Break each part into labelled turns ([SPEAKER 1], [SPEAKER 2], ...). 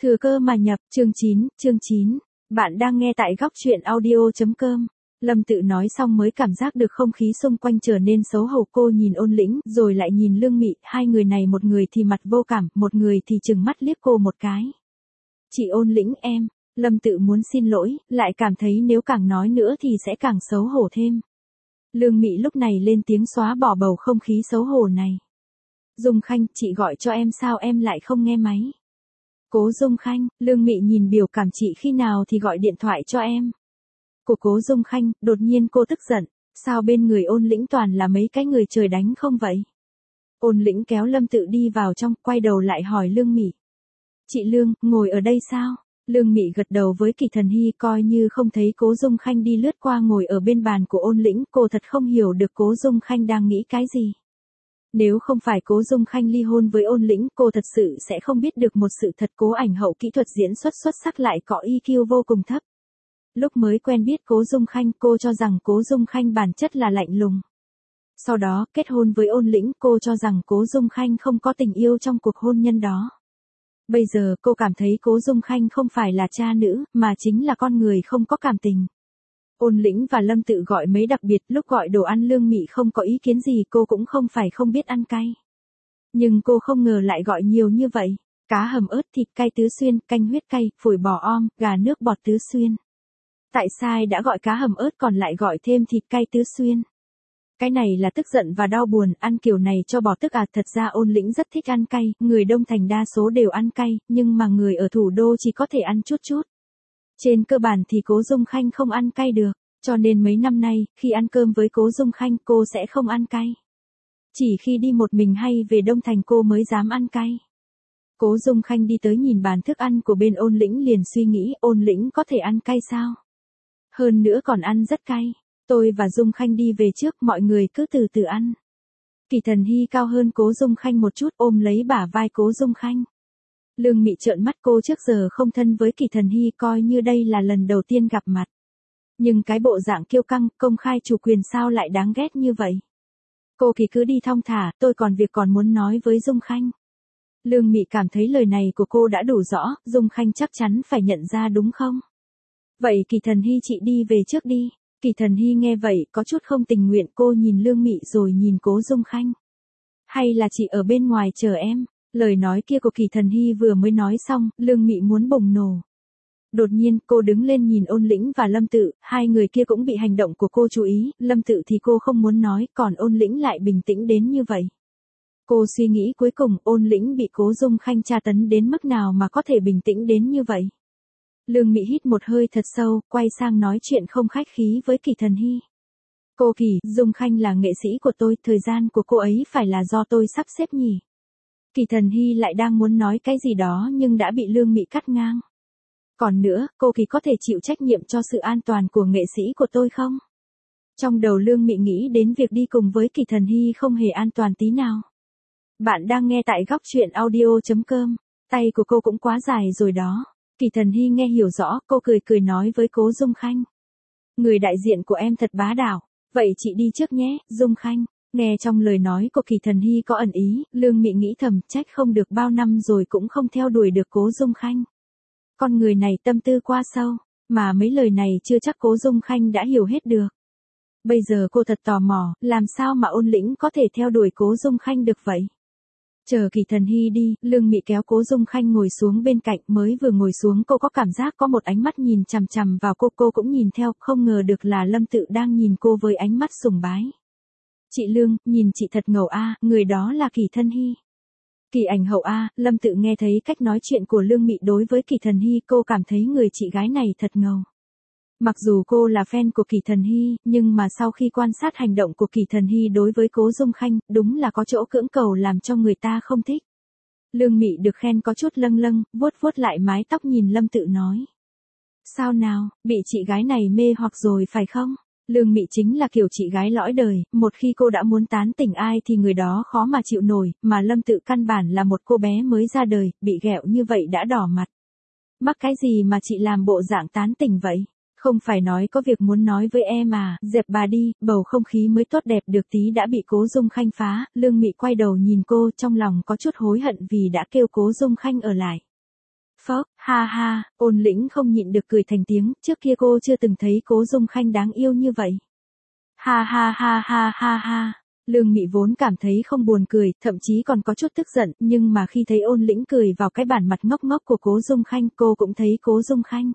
[SPEAKER 1] Thừa cơ mà nhập, chương 9. Bạn đang nghe tại góc chuyện audio.com. Lâm Tự nói xong mới cảm giác được không khí xung quanh trở nên xấu hổ. Cô nhìn Ôn Lĩnh, rồi lại nhìn Lương Mị, hai người này một người thì mặt vô cảm, một người thì trừng mắt liếc cô một cái. Chị Ôn Lĩnh em, Lâm Tự muốn xin lỗi, lại cảm thấy nếu càng nói nữa thì sẽ càng xấu hổ thêm. Lương Mị lúc này lên tiếng xóa bỏ bầu không khí xấu hổ này. Dung Khanh, chị gọi cho em sao em lại không nghe máy? Cố Dung Khanh, Lương Mị nhìn biểu cảm chị khi nào thì gọi điện thoại cho em. Của Cố Dung Khanh, đột nhiên cô tức giận, sao bên người Ôn Lĩnh toàn là mấy cái người trời đánh không vậy? Ôn Lĩnh kéo Lâm Tự đi vào trong, quay đầu lại hỏi Lương Mị. Chị Lương, ngồi ở đây sao? Lương Mị gật đầu với Kỳ Thần Hy coi như không thấy Cố Dung Khanh đi lướt qua ngồi ở bên bàn của Ôn Lĩnh. Cô thật không hiểu được Cố Dung Khanh đang nghĩ cái gì. Nếu không phải Cố Dung Khanh ly hôn với Ôn Lĩnh, cô thật sự sẽ không biết được một sự thật. Cố ảnh hậu kỹ thuật diễn xuất xuất sắc lại có EQ vô cùng thấp. Lúc mới quen biết Cố Dung Khanh, cô cho rằng Cố Dung Khanh bản chất là lạnh lùng. Sau đó, kết hôn với Ôn Lĩnh, cô cho rằng Cố Dung Khanh không có tình yêu trong cuộc hôn nhân đó. Bây giờ cô cảm thấy Cố Dung Khanh không phải là cha nữ, mà chính là con người không có cảm tình. Ôn Lĩnh và Lâm Tự gọi mấy đặc biệt, lúc gọi đồ ăn Lương Mị không có ý kiến gì, cô cũng không phải không biết ăn cay. Nhưng cô không ngờ lại gọi nhiều như vậy, cá hầm ớt, thịt cay tứ xuyên, canh huyết cay, phổi bò om, gà nước bọt tứ xuyên. Tại sao đã gọi cá hầm ớt còn lại gọi thêm thịt cay tứ xuyên? Cái này là tức giận và đau buồn, ăn kiểu này cho bỏ tức à? Thật ra Ôn Lĩnh rất thích ăn cay, người Đông Thành đa số đều ăn cay, nhưng mà người ở thủ đô chỉ có thể ăn chút chút. Trên cơ bản thì Cố Dung Khanh không ăn cay được, cho nên mấy năm nay, khi ăn cơm với Cố Dung Khanh cô sẽ không ăn cay. Chỉ khi đi một mình hay về Đông Thành cô mới dám ăn cay. Cố Dung Khanh đi tới nhìn bàn thức ăn của bên Ôn Lĩnh liền suy nghĩ, Ôn Lĩnh có thể ăn cay sao? Hơn nữa còn ăn rất cay. Tôi và Dung Khanh đi về trước, mọi người cứ từ từ ăn. Kỳ Thần Hy cao hơn Cố Dung Khanh một chút, ôm lấy bả vai Cố Dung Khanh. Lương Mị trợn mắt, cô trước giờ không thân với Kỳ Thần Hy, coi như đây là lần đầu tiên gặp mặt. Nhưng cái bộ dạng kiêu căng, công khai chủ quyền sao lại đáng ghét như vậy? Cô Kỳ cứ đi thong thả, tôi còn việc còn muốn nói với Dung Khanh. Lương Mị cảm thấy lời này của cô đã đủ rõ, Dung Khanh chắc chắn phải nhận ra đúng không? Vậy Kỳ Thần Hy chị đi về trước đi. Kỳ Thần Hy nghe vậy, có chút không tình nguyện, cô nhìn Lương Mị rồi nhìn Cố Dung Khanh. Hay là chị ở bên ngoài chờ em? Lời nói kia của Kỳ Thần Hy vừa mới nói xong, Lương Mị muốn bùng nổ. Đột nhiên, cô đứng lên nhìn Ôn Lĩnh và Lâm Tự, hai người kia cũng bị hành động của cô chú ý, Lâm Tự thì cô không muốn nói, còn Ôn Lĩnh lại bình tĩnh đến như vậy. Cô suy nghĩ cuối cùng, Ôn Lĩnh bị Cố Dung Khanh tra tấn đến mức nào mà có thể bình tĩnh đến như vậy. Lương Mị hít một hơi thật sâu, quay sang nói chuyện không khách khí với Kỳ Thần Hy. Cô Kỳ, Dung Khanh là nghệ sĩ của tôi, thời gian của cô ấy phải là do tôi sắp xếp nhỉ? Kỳ Thần Hy lại đang muốn nói cái gì đó nhưng đã bị Lương Mị cắt ngang. Còn nữa, cô Kỳ có thể chịu trách nhiệm cho sự an toàn của nghệ sĩ của tôi không? Trong đầu Lương Mị nghĩ đến việc đi cùng với Kỳ Thần Hy không hề an toàn tí nào. Bạn đang nghe tại góc chuyện audio.com, tay của cô cũng quá dài rồi đó. Kỳ Thần Hy nghe hiểu rõ, cô cười cười nói với Cố Dung Khanh. Người đại diện của em thật bá đạo, vậy chị đi trước nhé, Dung Khanh. Nghe trong lời nói của Kỳ Thần Hy có ẩn ý, Lương Mị nghĩ thầm, trách không được bao năm rồi cũng không theo đuổi được Cố Dung Khanh. Con người này tâm tư quá sâu, mà mấy lời này chưa chắc Cố Dung Khanh đã hiểu hết được. Bây giờ cô thật tò mò, làm sao mà Ôn Lĩnh có thể theo đuổi Cố Dung Khanh được vậy? Chờ Kỳ Thần Hy đi, Lương Mị kéo Cố Dung Khanh ngồi xuống bên cạnh, mới vừa ngồi xuống cô có cảm giác có một ánh mắt nhìn chằm chằm vào cô cũng nhìn theo, không ngờ được là Lâm Tự đang nhìn cô với ánh mắt sùng bái. Chị Lương, nhìn chị thật ngầu a, người đó là Kỳ Thần Hy. Kỳ ảnh hậu a, Lâm Tự nghe thấy cách nói chuyện của Lương Mị đối với Kỳ Thần Hy, cô cảm thấy người chị gái này thật ngầu. Mặc dù cô là fan của Kỳ Thần Hy, nhưng mà sau khi quan sát hành động của Kỳ Thần Hy đối với Cố Dung Khanh, đúng là có chỗ cưỡng cầu làm cho người ta không thích. Lương Mị được khen có chút lâng lâng, vuốt vuốt lại mái tóc nhìn Lâm Tự nói. Sao nào, bị chị gái này mê hoặc rồi phải không? Lương Mị chính là kiểu chị gái lõi đời, một khi cô đã muốn tán tỉnh ai thì người đó khó mà chịu nổi, mà Lâm Tự căn bản là một cô bé mới ra đời, bị ghẹo như vậy đã đỏ mặt. Mắc cái gì mà chị làm bộ dạng tán tỉnh vậy? Không phải nói có việc muốn nói với em à, dẹp bà đi, bầu không khí mới tốt đẹp được tí đã bị Cố Dung Khanh phá. Lương Mị quay đầu nhìn cô, trong lòng có chút hối hận vì đã kêu Cố Dung Khanh ở lại. Phốc, ha ha, Ôn Lĩnh không nhịn được cười thành tiếng, trước kia cô chưa từng thấy Cố Dung Khanh đáng yêu như vậy. Ha ha ha ha ha ha. Lương Mị vốn cảm thấy không buồn cười, thậm chí còn có chút tức giận, nhưng mà khi thấy Ôn Lĩnh cười vào cái bản mặt ngốc ngốc của Cố Dung Khanh, cô cũng thấy Cố Dung Khanh.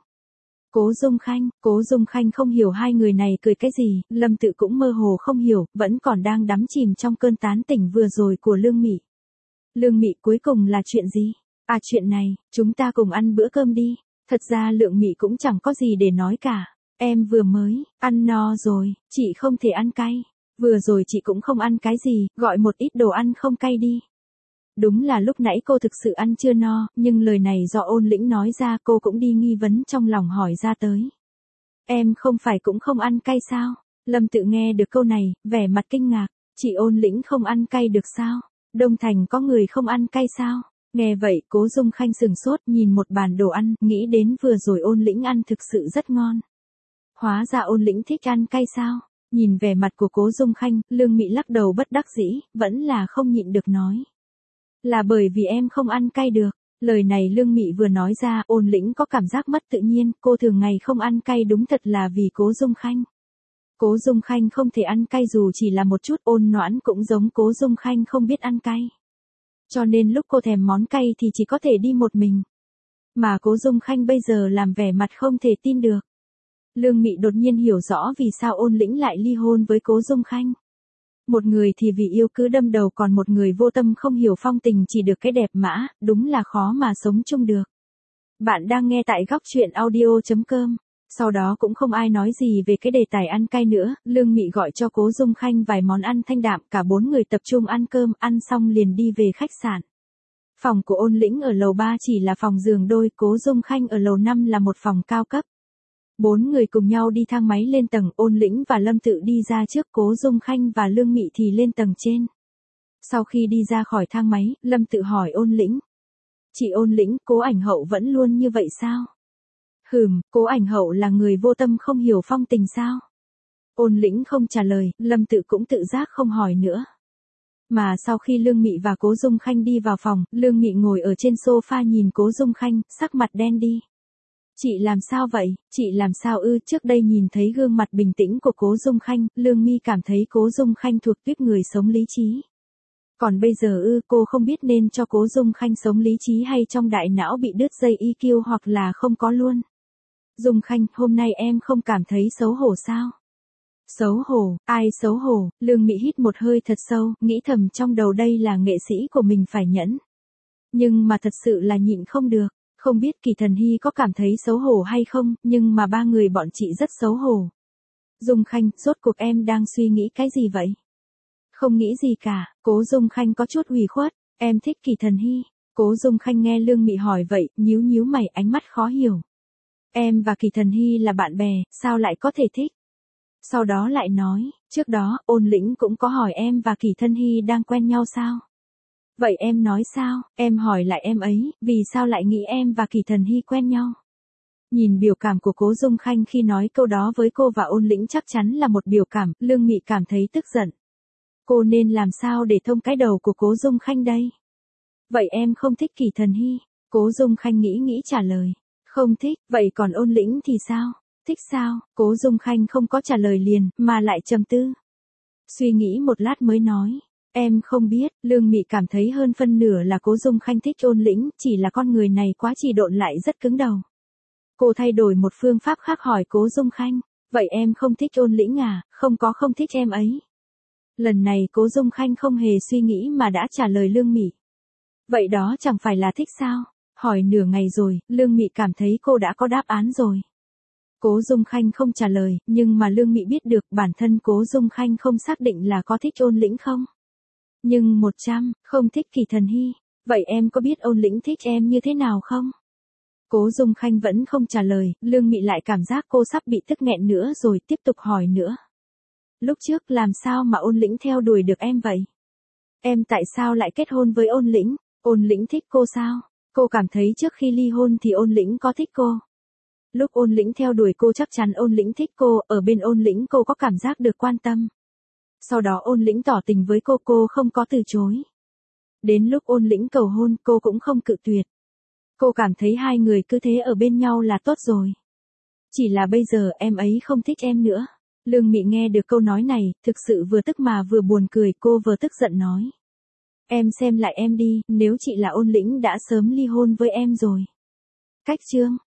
[SPEAKER 1] Cố Dung Khanh không hiểu hai người này cười cái gì, Lâm Tự cũng mơ hồ không hiểu, vẫn còn đang đắm chìm trong cơn tán tỉnh vừa rồi của Lương Mị. Lương Mị cuối cùng là chuyện gì? À chuyện này, chúng ta cùng ăn bữa cơm đi. Thật ra Lượng Mị cũng chẳng có gì để nói cả. Em vừa mới, ăn no rồi, chị không thể ăn cay. Vừa rồi chị cũng không ăn cái gì, gọi một ít đồ ăn không cay đi. Đúng là lúc nãy cô thực sự ăn chưa no, nhưng lời này do Ôn Lĩnh nói ra cô cũng đi nghi vấn trong lòng hỏi ra tới. Em không phải cũng không ăn cay sao? Lâm Tự nghe được câu này, vẻ mặt kinh ngạc. Chị Ôn Lĩnh không ăn cay được sao? Đông Thành có người không ăn cay sao? Nghe vậy Cố Dung Khanh sừng sốt nhìn một bàn đồ ăn, nghĩ đến vừa rồi Ôn Lĩnh ăn thực sự rất ngon. Hóa ra Ôn Lĩnh thích ăn cay sao? Nhìn vẻ mặt của Cố Dung Khanh, Lương Mị lắc đầu bất đắc dĩ, vẫn là không nhịn được nói. Là bởi vì em không ăn cay được. Lời này Lương Mị vừa nói ra, Ôn Lĩnh có cảm giác mất tự nhiên, cô thường ngày không ăn cay đúng thật là vì Cố Dung Khanh. Cố Dung Khanh không thể ăn cay dù chỉ là một chút, Ôn Noãn cũng giống Cố Dung Khanh không biết ăn cay. Cho nên lúc cô thèm món cay thì chỉ có thể đi một mình. Mà Cố Dung Khanh bây giờ làm vẻ mặt không thể tin được. Lương Mị đột nhiên hiểu rõ vì sao Ôn Lĩnh lại ly hôn với Cố Dung Khanh. Một người thì vì yêu cứ đâm đầu, còn một người vô tâm không hiểu phong tình chỉ được cái đẹp mã, đúng là khó mà sống chung được. Bạn đang nghe tại góc truyện audio.com. Sau đó cũng không ai nói gì về cái đề tài ăn cay nữa, Lương Mị gọi cho Cố Dung Khanh vài món ăn thanh đạm, cả 4 người tập trung ăn cơm, ăn xong liền đi về khách sạn. Phòng của Ôn Lĩnh ở lầu 3 chỉ là phòng giường đôi, Cố Dung Khanh ở lầu 5 là một phòng cao cấp. 4 người cùng nhau đi thang máy lên tầng, Ôn Lĩnh và Lâm Tự đi ra trước, Cố Dung Khanh và Lương Mị thì lên tầng trên. Sau khi đi ra khỏi thang máy, Lâm Tự hỏi Ôn Lĩnh. Chị Ôn Lĩnh, Cố Ảnh Hậu vẫn luôn như vậy sao? Cố Ảnh Hậu là người vô tâm không hiểu phong tình sao? Ôn Lĩnh không trả lời, Lâm Tự cũng tự giác không hỏi nữa. Mà sau khi Lương Mị và Cố Dung Khanh đi vào phòng, Lương Mị ngồi ở trên sofa nhìn Cố Dung Khanh, sắc mặt đen đi. Chị làm sao vậy? Chị làm sao ư? Trước đây nhìn thấy gương mặt bình tĩnh của Cố Dung Khanh, Lương Mi cảm thấy Cố Dung Khanh thuộc tuýp người sống lý trí. Còn bây giờ cô không biết nên cho Cố Dung Khanh sống lý trí hay trong đại não bị đứt dây EQ hoặc là không có luôn. Dung Khanh, hôm nay em không cảm thấy xấu hổ sao? Xấu hổ, ai xấu hổ? Lương Mị hít một hơi thật sâu, nghĩ thầm trong đầu đây là nghệ sĩ của mình phải nhẫn. Nhưng mà thật sự là nhịn không được. Không biết Kỳ Thần Hy có cảm thấy xấu hổ hay không, nhưng mà ba người bọn chị rất xấu hổ. Dung Khanh, rốt cuộc em đang suy nghĩ cái gì vậy? Không nghĩ gì cả, Cố Dung Khanh có chút ủy khuất, em thích Kỳ Thần Hy. Cố Dung Khanh nghe Lương Mị hỏi vậy, nhíu nhíu mày, ánh mắt khó hiểu. Em và Kỳ Thần Hy là bạn bè, sao lại có thể thích? Sau đó lại nói, trước đó, Ôn Lĩnh cũng có hỏi em và Kỳ Thần Hy đang quen nhau sao? Vậy em nói sao? Em hỏi lại em ấy, vì sao lại nghĩ em và Kỳ Thần Hy quen nhau? Nhìn biểu cảm của Cố Dung Khanh khi nói câu đó với cô và Ôn Lĩnh chắc chắn là một biểu cảm, Lương Mị cảm thấy tức giận. Cô nên làm sao để thông cái đầu của Cố Dung Khanh đây? Vậy em không thích Kỳ Thần Hy? Cố Dung Khanh nghĩ nghĩ trả lời. Không thích, vậy còn Ôn Lĩnh thì sao? Thích sao? Cố Dung Khanh không có trả lời liền, mà lại trầm tư. Suy nghĩ một lát mới nói. Em không biết, Lương Mị cảm thấy hơn phân nửa là Cố Dung Khanh thích Ôn Lĩnh, chỉ là con người này quá trì độn lại rất cứng đầu. Cô thay đổi một phương pháp khác hỏi Cố Dung Khanh, vậy em không thích Ôn Lĩnh à? Không thích em ấy. Lần này Cố Dung Khanh không hề suy nghĩ mà đã trả lời Lương Mị. Vậy đó chẳng phải là thích sao? Hỏi nửa ngày rồi, Lương Mị cảm thấy cô đã có đáp án rồi. Cố Dung Khanh không trả lời, nhưng mà Lương Mị biết được bản thân Cố Dung Khanh không xác định là có thích Ôn Lĩnh không. Nhưng 100, không thích Kỳ Thần Hy. Vậy em có biết Ôn Lĩnh thích em như thế nào không? Cố Dung Khanh vẫn không trả lời, Lương Mị lại cảm giác cô sắp bị tức nghẹn nữa rồi tiếp tục hỏi nữa. Lúc trước làm sao mà Ôn Lĩnh theo đuổi được em vậy? Em tại sao lại kết hôn với Ôn Lĩnh? Ôn Lĩnh thích cô sao? Cô cảm thấy trước khi ly hôn thì Ôn Lĩnh có thích cô. Lúc Ôn Lĩnh theo đuổi cô chắc chắn Ôn Lĩnh thích cô, ở bên Ôn Lĩnh cô có cảm giác được quan tâm. Sau đó Ôn Lĩnh tỏ tình với cô không có từ chối. Đến lúc Ôn Lĩnh cầu hôn cô cũng không cự tuyệt. Cô cảm thấy hai người cứ thế ở bên nhau là tốt rồi. Chỉ là bây giờ em ấy không thích em nữa. Lương Mị nghe được câu nói này, thực sự vừa tức mà vừa buồn cười, cô vừa tức giận nói. Em xem lại em đi, nếu chị là Ôn Lĩnh đã sớm ly hôn với em rồi. Cách chương